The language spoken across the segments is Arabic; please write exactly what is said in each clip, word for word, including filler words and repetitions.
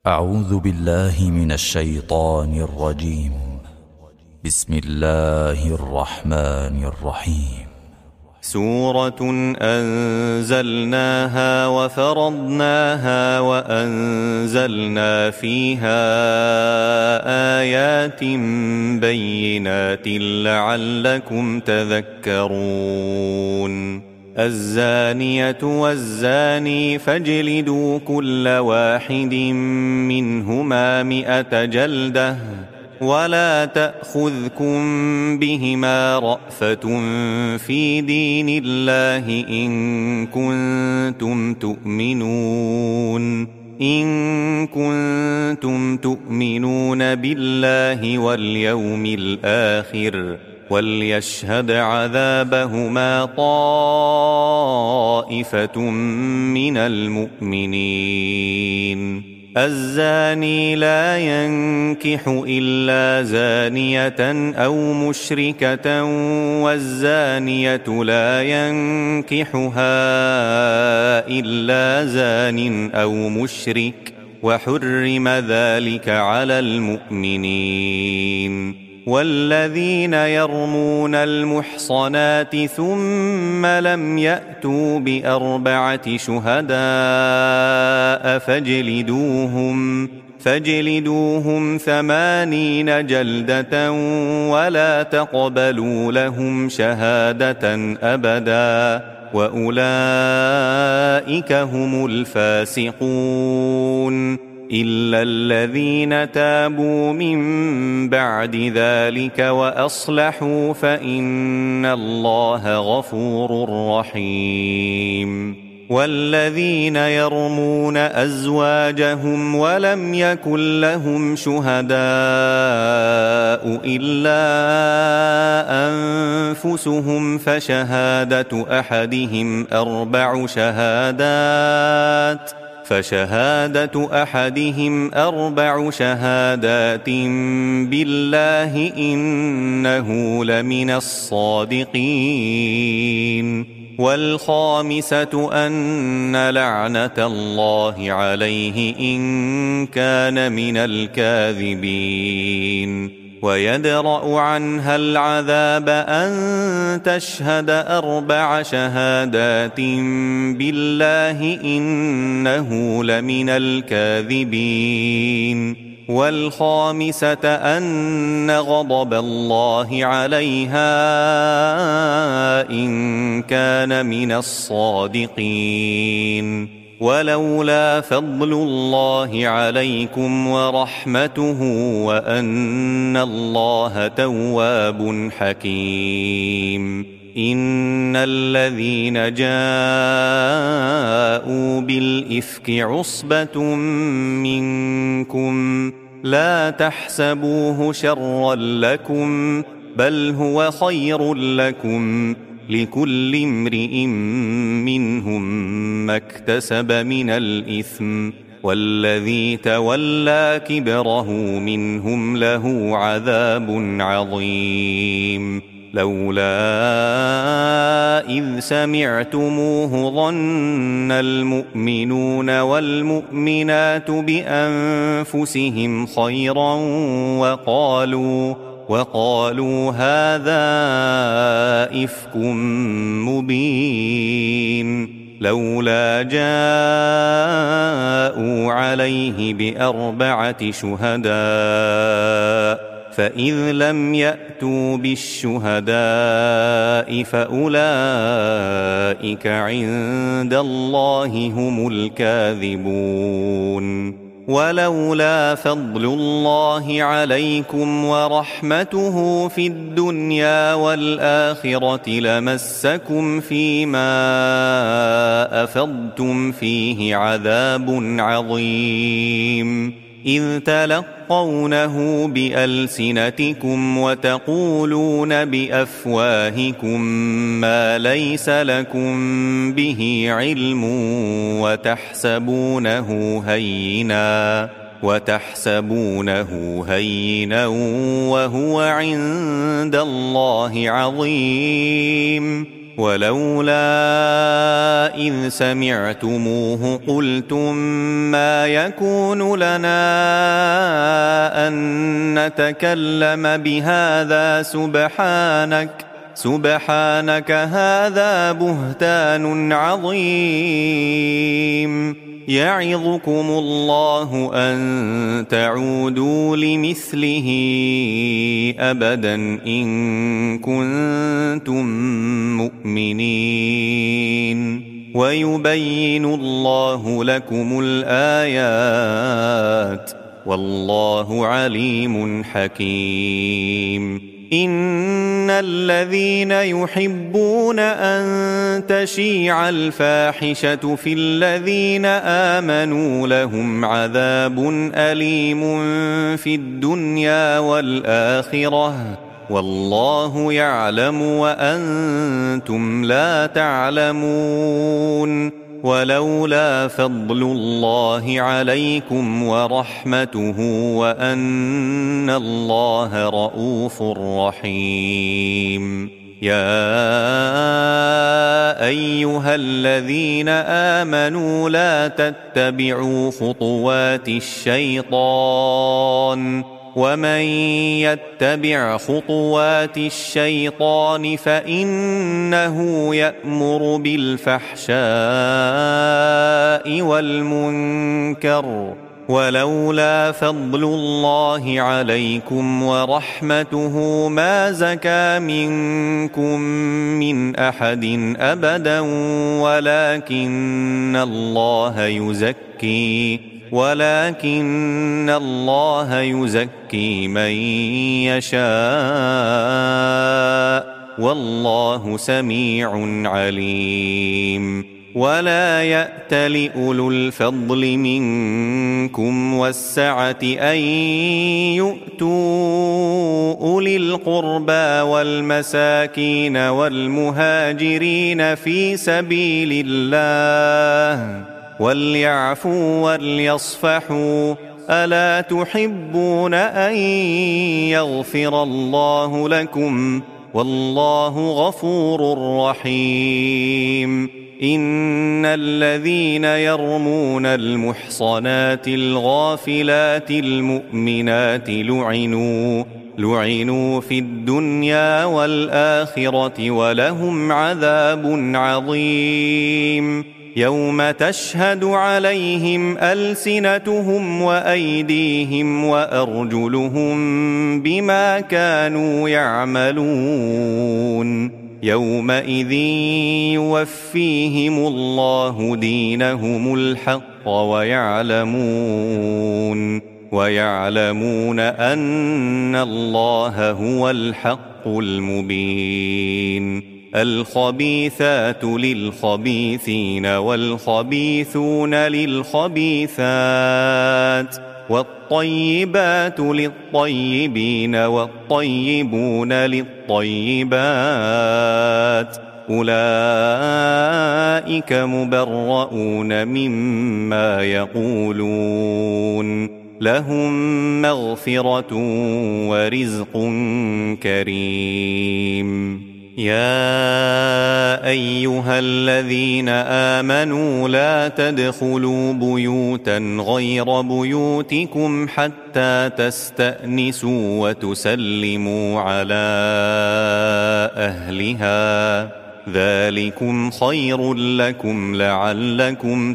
أعوذ بالله من الشيطان الرجيم. بسم الله الرحمن الرحيم. سورة أنزلناها وفرضناها وأنزلنا فيها آيات بينات لعلكم تذكرون. الزانية والزاني فاجلدوا كل واحد منهما مئة جلدة ولا تأخذكم بهما رأفة في دين الله إن كنتم تؤمنون إن كنتم تؤمنون بالله واليوم الآخر وليشهد عذابهما طائفة من المؤمنين. الزاني لا ينكح إلا زانية أو مشركة والزانية لا ينكحها إلا زان أو مشرك وحرم ذلك على المؤمنين. والذين يرمون المحصنات ثم لم يأتوا بأربعة شهداء فاجلدوهم فاجلدوهم ثمانين جلدة ولا تقبلوا لهم شهادة أبدا وأولئك هم الفاسقون إلا الذين تابوا من بعد ذلك وأصلحوا فإن الله غفور رحيم. والذين يرمون أزواجهم ولم يكن لهم شهداء إلا أنفسهم فشهادة أحدهم أربع شهادات فشهادة أحدهم أربع شهادات بالله إنه لمن الصادقين. والخامسة أن لعنة الله عليه إن كان من الكاذبين. ويدرأ عنها العذاب أن تشهد أربع شهادات بالله إنه لمن الكاذبين. والخامسة أن غضب الله عليها إن كان من الصادقين. ولولا فضل الله عليكم ورحمته وأن الله تواب حكيم. إن الذين جاءوا بالإفك عصبة منكم لا تحسبوه شرا لكم بل هو خير لكم لكل امرئ منهم ما اكتسب من الإثم والذي تولى كبره منهم له عذاب عظيم. لولا إذ سمعتموه ظن المؤمنون والمؤمنات بأنفسهم خيرا وقالوا وقالوا هذا إفك مبين. لولا جاءوا عليه بأربعة شهداء فإذ لم يأتوا بالشهداء فأولئك عند الله هم الكاذبون. ولولا فضل الله عليكم ورحمته في الدنيا والآخرة لمسكم فيما أفضتم فيه عذاب عظيم. إذ تلقونه بألسنتكم وتقولون بأفواهكم ما ليس لكم به علم وتحسبونه هينا وتحسبونه هينا وهو عند الله عظيم. ولولا إذ سمعتموه قلتم ما يكون لنا أن نتكلم بهذا سبحانك سبحانك هذا بهتان عظيم يعظكم الله أن تعودوا لمثله أبدا إن كنتم مؤمنين ويبين الله لكم الآيات والله عليم حكيم إن الذين يحبون أن تشيع الفاحشة في الذين آمنوا لهم عذاب أليم في الدنيا والآخرة والله يعلم وأنتم لا تعلمون ولولا فضل الله عليكم ورحمته وأن الله رؤوف رحيم يا أيها الذين آمنوا لا تتبعوا خطوات الشيطان ومن يتبع خطوات الشيطان فإنه يأمر بالفحشاء والمنكر ولولا فضل الله عليكم ورحمته ما زكى منكم من أحد أبدا ولكن الله يزكي ولكن الله يزكي من يشاء والله سميع عليم ولا يأتل أولو الفضل منكم والسعة أن يؤتوا أولي القربى والمساكين والمهاجرين في سبيل الله وليعفوا وليصفحوا ألا تحبون أن يغفر الله لكم والله غفور رحيم إن الذين يرمون المحصنات الغافلات المؤمنات لعنوا لعنوا في الدنيا والآخرة ولهم عذاب عظيم يوم تشهد عليهم ألسنتهم وأيديهم وأرجلهم بما كانوا يعملون يومئذ يوفيهم الله دينهم الحق ويعلمون ويعلمون أن الله هو الحق المبين الخبيثات للخبيثين والخبيثون للخبيثات والطيبات للطيبين والطيبون للطيبات أولئك مبرؤون مما يقولون لهم مغفرة ورزق كريم يا أيها الذين آمنوا لا تدخلوا بيوتا غير بيوتكم حتى تستأنسوا وتسلموا على أهلها ذلكم خير لكم لعلكم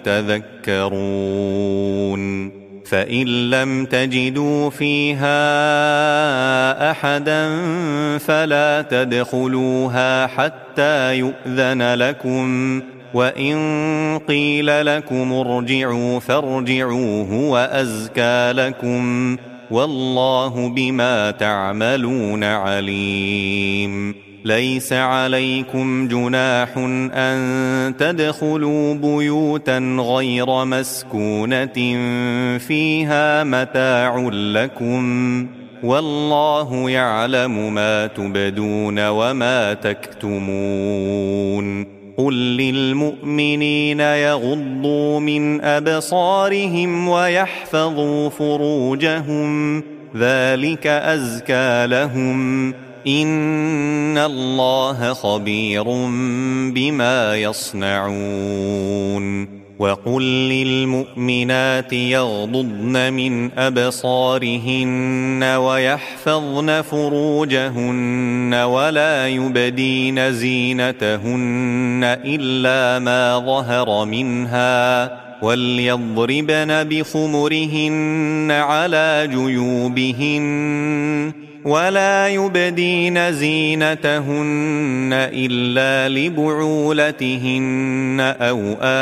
تذكرون فإن لم تجدوا فيها أحدا فلا تدخلوها حتى يؤذن لكم وإن قيل لكم ارجعوا فارجعوا هو أزكى لكم والله بما تعملون عليم ليس عليكم جناح أن تدخلوا بيوتا غير مسكونة فيها متاع لكم والله يعلم ما تبدون وما تكتمون قل للمؤمنين يغضوا من أبصارهم ويحفظوا فروجهم ذلك أزكى لهم إن الله خبير بما يصنعون وقل للمؤمنات يغضضن من أبصارهن ويحفظن فروجهن ولا يبدين زينتهن إلا ما ظهر منها وليضربن بخمرهن على جيوبهن ولا يبدين زينتهن إلا لبعولتهن أو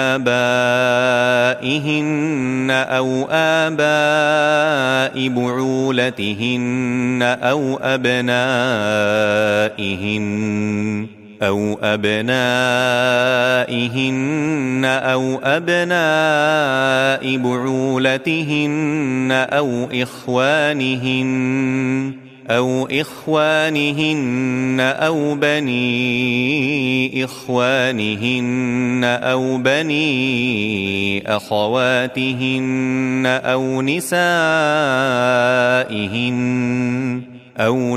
آبائهن أو آباء بعولتهن أو أبنائهن أو أبنائهن أو أبناء بعولتهن أو إخوانهن أو إخوانهن أو بني إخوانهن أو بني أخواتهن أو نسائهن أو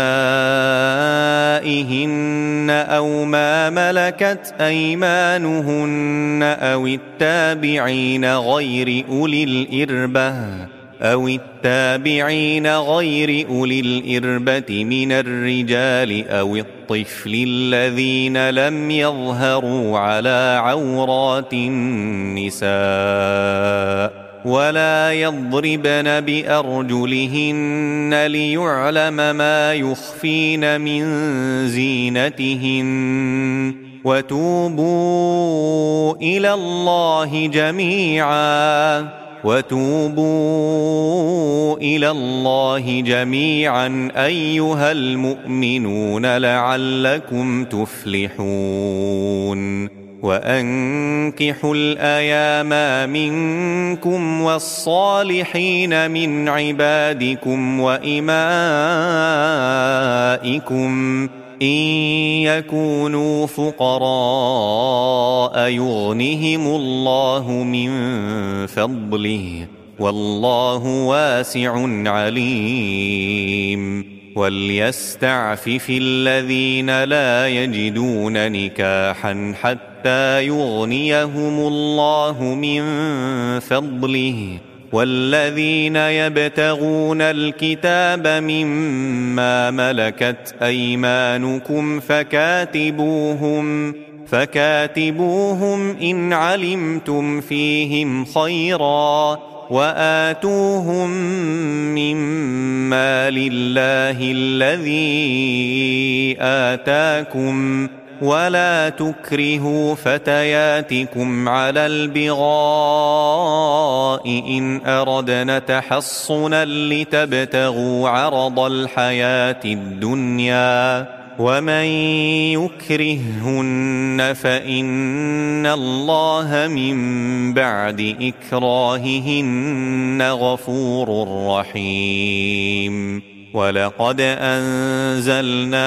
نسائهن أو ما ملكت أيمانهن أو التابعين غير أولي الإربة أو التابعين غير أولي الإربة من الرجال أو الطفل الذين لم يظهروا على عورات النساء ولا يضربن بأرجلهن ليعلم ما يخفين من زينتهن وتوبوا إلى الله جميعا وتوبوا إلى الله جميعا أيها المؤمنون لعلكم تفلحون وأنكحوا الأيام منكم والصالحين من عبادكم وإمائكم إن يكونوا فقراء يغنهم الله من فضله والله واسع عليم وليستعفف الذين لا يجدون نكاحا حتى يغنيهم الله من فضله والذين يبتغون الكتاب مما ملكت أيمانكم فكاتبوهم فكاتبوهم إن علمتم فيهم خيرا وآتوهم مما لله الذي آتاكم ولا تكرهوا فتياتكم على البغاء إن أردنا تحصنا لتبتغوا عرض الحياة الدنيا ومن يكرههن فإن الله من بعد إكراههن غفور رحيم ولقد أنزلنا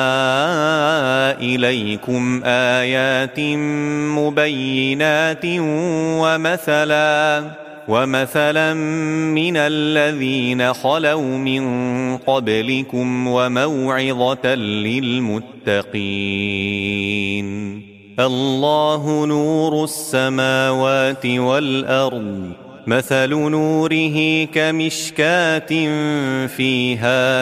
إليكم آيات مبينات ومثلا ومثلا من الذين خلوا من قبلكم وموعظة للمتقين الله نور السماوات والأرض مثل نوره كمشكاة فيها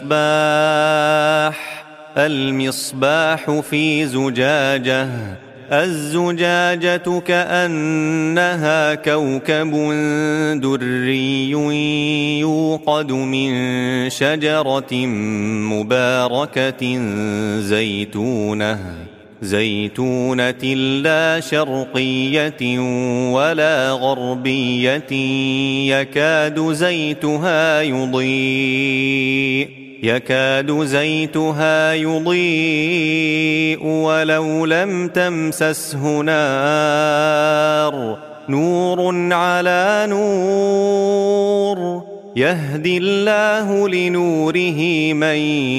مصباح المصباح في زجاجة الزجاجة كأنها كوكب دري يوقد من شجرة مباركة زيتونة زيتونة لا شرقية ولا غربية يكاد زيتها يضيء يكاد زيتها يضيء ولو لم تمسسه نار نور على نور يهدي الله لنوره من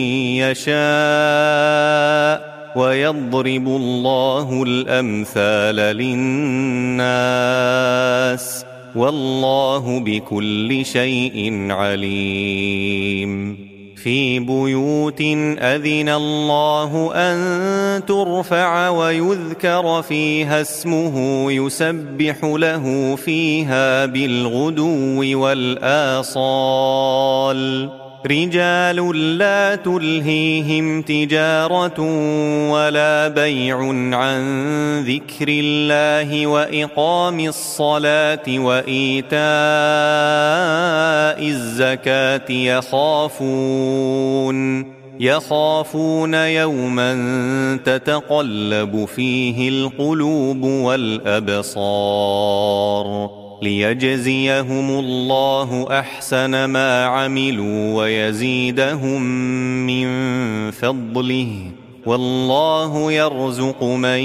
يشاء ويضرب الله الأمثال للناس والله بكل شيء عليم في بيوت أذن الله أن ترفع ويذكر فيها اسمه يسبح له فيها بالغدو والآصال رجال لا تلهيهم تجارة ولا بيع عن ذكر الله وإقام الصلاة وإيتاء الزكاة يخافون يخافون يوما تتقلب فيه القلوب والأبصار ليجزيهم الله أحسن ما عملوا ويزيدهم من فضله والله يرزق من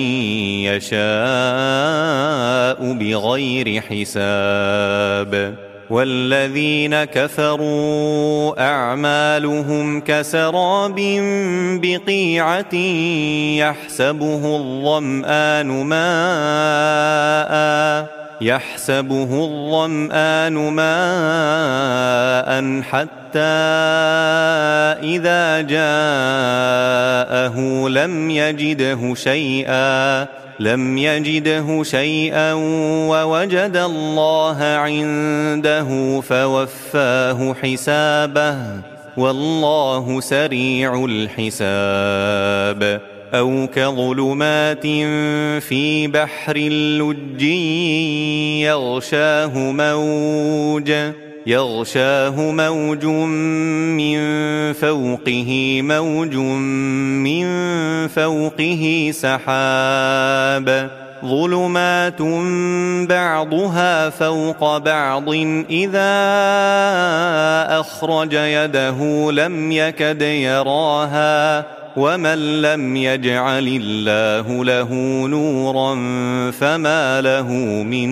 يشاء بغير حساب والذين كفروا أعمالهم كسراب بقيعة يحسبه الظمآن ماءً يحسبه الظمآن ماء حتى إذا جاءه لم يجده شيئا لم يجده شيئا ووجد الله عنده فوفاه حسابه والله سريع الحساب أو كظلمات في بحر لج يغشاه موج يغشاه موج من فوقه موج من فوقه سحاب ظلمات بعضها فوق بعض إذا أخرج يده لم يكد يراها ومن لم يجعل الله له نورا فما له من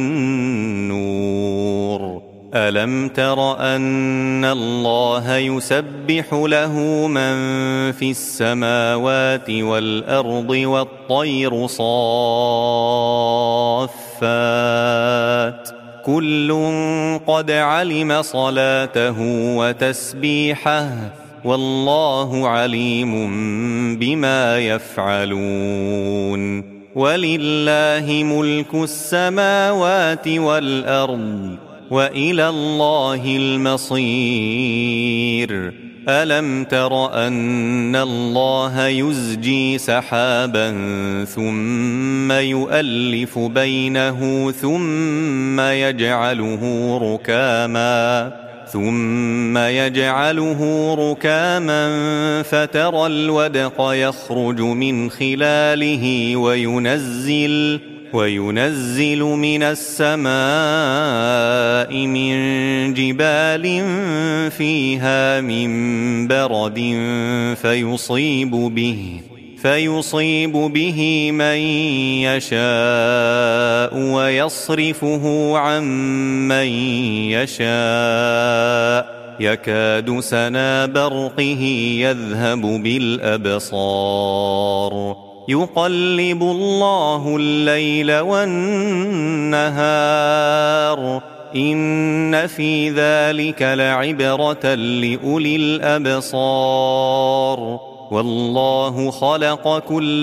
نور ألم تر أن الله يسبح له من في السماوات والأرض والطير صافات كل قد علم صلاته وتسبيحه والله عليم بما يفعلون ولله ملك السماوات والأرض وإلى الله المصير ألم تر أن الله يزجي سحابا ثم يؤلف بينه ثم يجعله ركاما ثم يجعله ركاما فترى الودق يخرج من خلاله وينزل وينزل من السماء من جبال فيها من برد فيصيب به فيصيب به من يشاء ويصرفه عن من يشاء يكاد سنا برقه يذهب بالأبصار يقلب الله الليل والنهار إن في ذلك لعبرة لأولي الأبصار والله خلق كل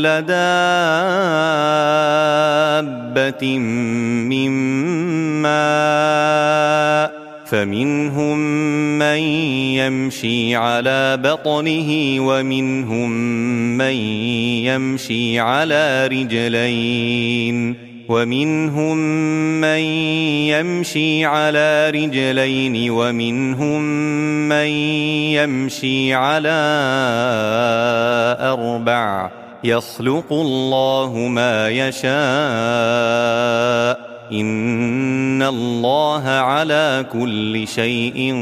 دابة من ماء فمنهم من يمشي على بطنه ومنهم من يمشي على رجلين ومنهم من يمشي على رجلين ومنهم من يمشي على أربع يخلق الله ما يشاء إن الله على كل شيء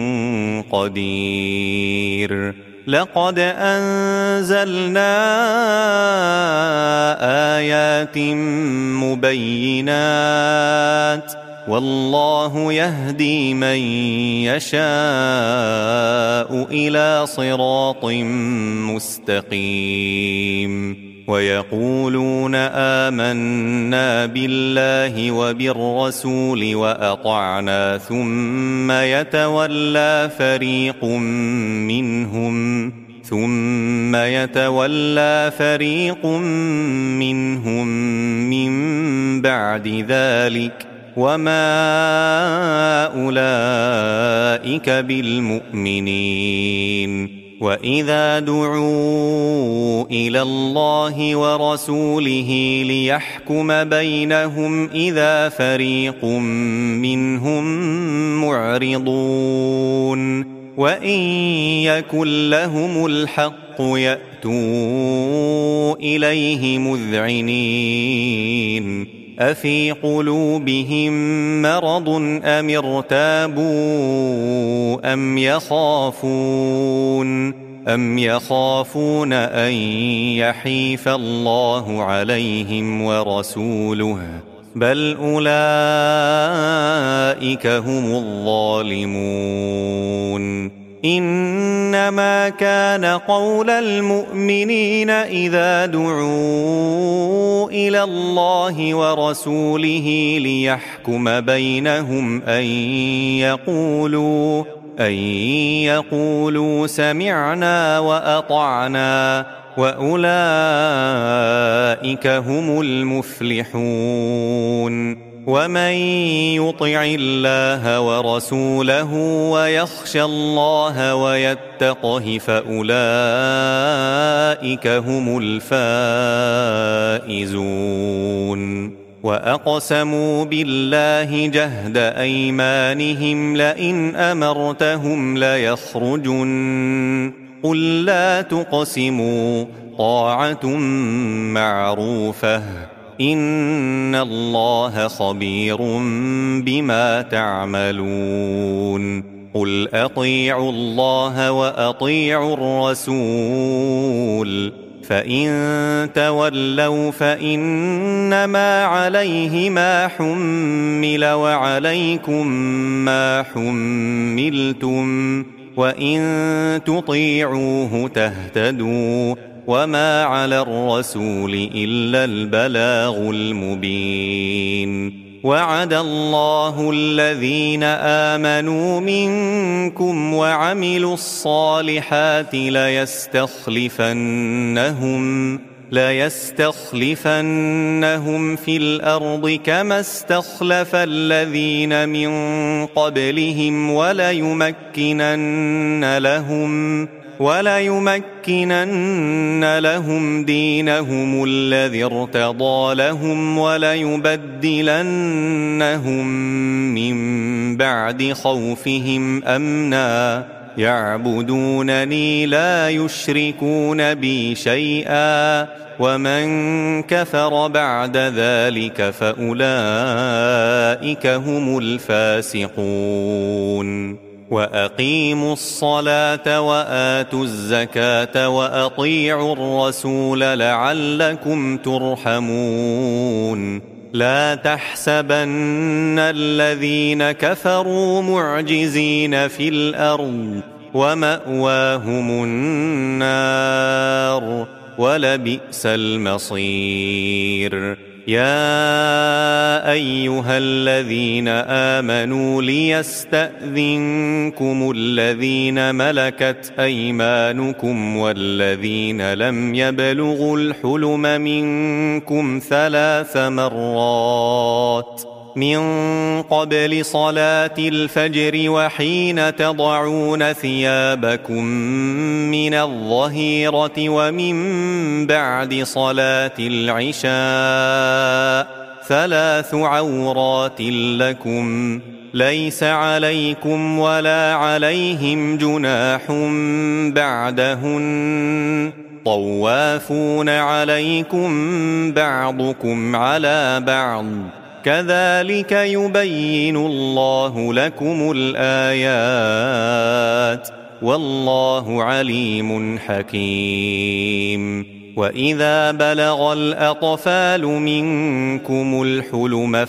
قدير لقد أنزلنا آيات مبينات والله يهدي من يشاء إلى صراط مستقيم ويقولون آمنا بالله وبالرسول وأطعنا ثم يتولى فريق منهم ثم يتولى فريق منهم من بعد ذلك وما أولئك بالمؤمنين. وإذا دعوا إلى الله ورسوله ليحكم بينهم إذا فريق منهم معرضون وإن يكن لهم الحق يأتوا إليه مذعنين أفي قلوبهم مرض أم ارتابوا أم يخافون أم يخافون أن يحيف الله عليهم ورسوله بل أولئك هم الظالمون. إنما كان قول المؤمنين إذا دعوا إلى الله ورسوله ليحكم بينهم أن يقولوا أن يقولوا سمعنا وأطعنا وأولئك هم المفلحون. ومن يطع الله ورسوله ويخشى الله ويتقه فأولئك هم الفائزون. وأقسموا بالله جهد أيمانهم لئن أمرتهم ليخرجن قل لا تقسموا طاعة معروفة إن الله خبير بما تعملون. قل أطيعوا الله وأطيعوا الرسول فإن تولوا فإنما عليه ما حمل وعليكم ما حملتم وإن تطيعوه تهتدوا وما على الرسول إلا البلاغ المبين. وعد الله الذين آمنوا منكم وعملوا الصالحات ليستخلفنهم ليستخلفنهم في الأرض كما استخلف الذين من قبلهم وليمكنن لهم وليمكنن لهم دينهم الذي ارتضى لهم وليبدلنهم من بعد خوفهم أمنا يعبدونني لا يشركون بي شيئا ومن كفر بعد ذلك فأولئك هم الفاسقون. وأقيموا الصلاة وآتوا الزكاة وأطيعوا الرسول لعلكم ترحمون. لا تحسبن الذين كفروا معجزين في الأرض ومأواهم النار ولبئس المصير. يا أيها الذين آمنوا ليستأذنكم الذين ملكت أيمانكم والذين لم يبلغوا الحلم منكم ثلاث مرات من قبل صلاة الفجر وحين تضعون ثيابكم من الظهيرة ومن بعد صلاة العشاء ثلاث عورات لكم ليس عليكم ولا عليهم جناح بعدهن طوافون عليكم بعضكم على بعض كذلك يبين الله لكم الآيات والله عليم حكيم. وإذا بلغ الأطفال منكم الحلم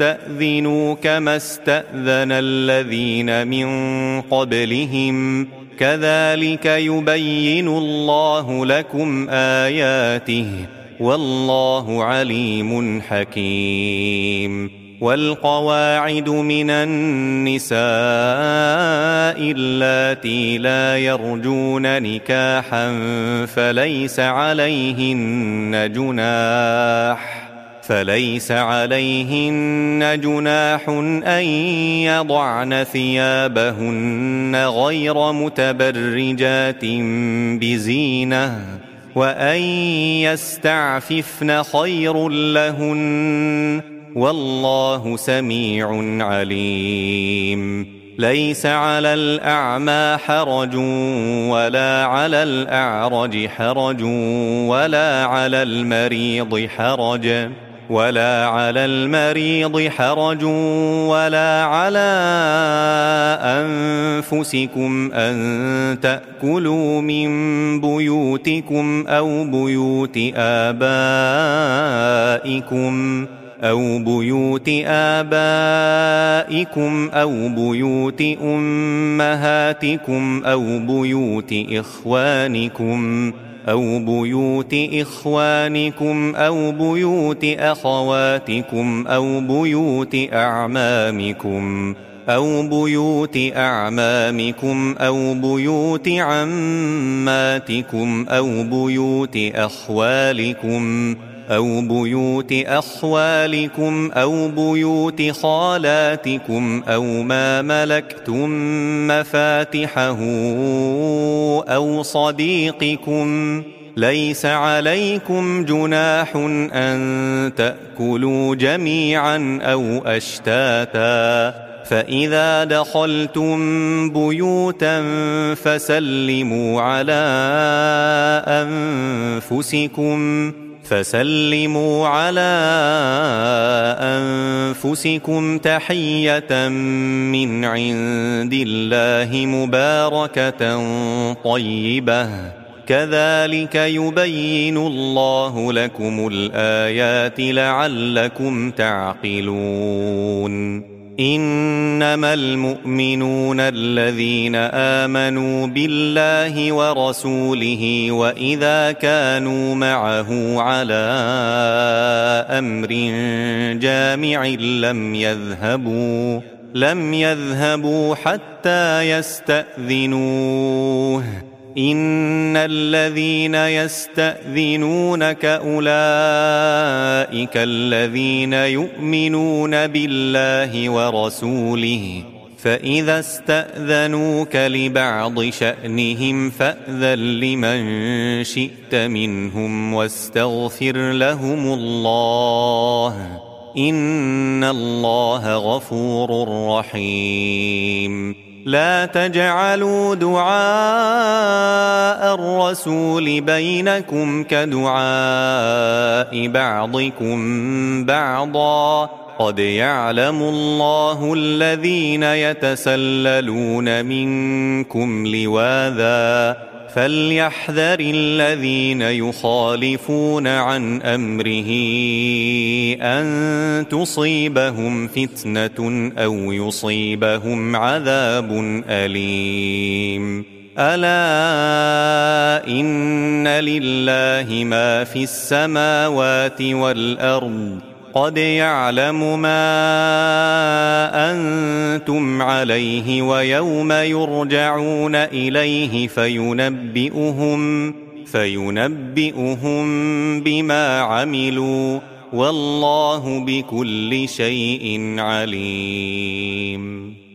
فليستأذنوا كما استأذن الذين من قبلهم كذلك يبين الله لكم آياته والله عليم حكيم. والقواعد من النساء اللاتي لا يرجون نكاحا فليس عليهن جناح فليس عليهن جناح أن يضعن ثيابهن غير متبرجات بزينة وأن يستعففن خير لهن والله سميع عليم. ليس على الأعمى حرج ولا على الأعرج حرج ولا على المريض حرج ولا على المريض حرج ولا على أنفسكم أن تأكلوا من بيوتكم أو بيوت آبائكم أو بيوت آبائكم أو بيوت أمهاتكم أو بيوت إخوانكم أو بيوت إخوانكم أو بيوت أخواتكم أو بيوت أعمامكم أو بيوت أعمامكم أو بيوت عماتكم أو بيوت أخوالكم أو بيوت أخوالكم أو بيوت خالاتكم أو ما ملكتم مفاتحه أو صديقكم. ليس عليكم جناح أن تأكلوا جميعا أو أشتاتا فإذا دخلتم بيوتا فسلموا على أنفسكم فسلموا على أنفسكم تحية من عند الله مباركة طيبة كذلك يبين الله لكم الآيات لعلكم تعقلون. إنما المؤمنون الذين آمنوا بالله ورسوله وإذا كانوا معه على أمر جامع لم يذهبوا لم يذهبوا حتى يستأذنوه. إن الذين يستأذنونك أولئك الذين يؤمنون بالله ورسوله فإذا استأذنوك لبعض شأنهم فأذن لمن شئت منهم واستغفر لهم الله إن الله غفور رحيم. لا تجعلوا دعاء الرسول بينكم كدعاء بعضكم بعضا قد يعلم الله الذين يتسللون منكم لواذا فليحذر الذين يخالفون عن أمره أن تصيبهم فتنة أو يصيبهم عذاب أليم. ألا إن لله ما في السماوات والأرض قد يعلم ما أنتم عليه ويوم يرجعون إليه فينبئهم فينبئهم بما عملوا والله بكل شيء عليم.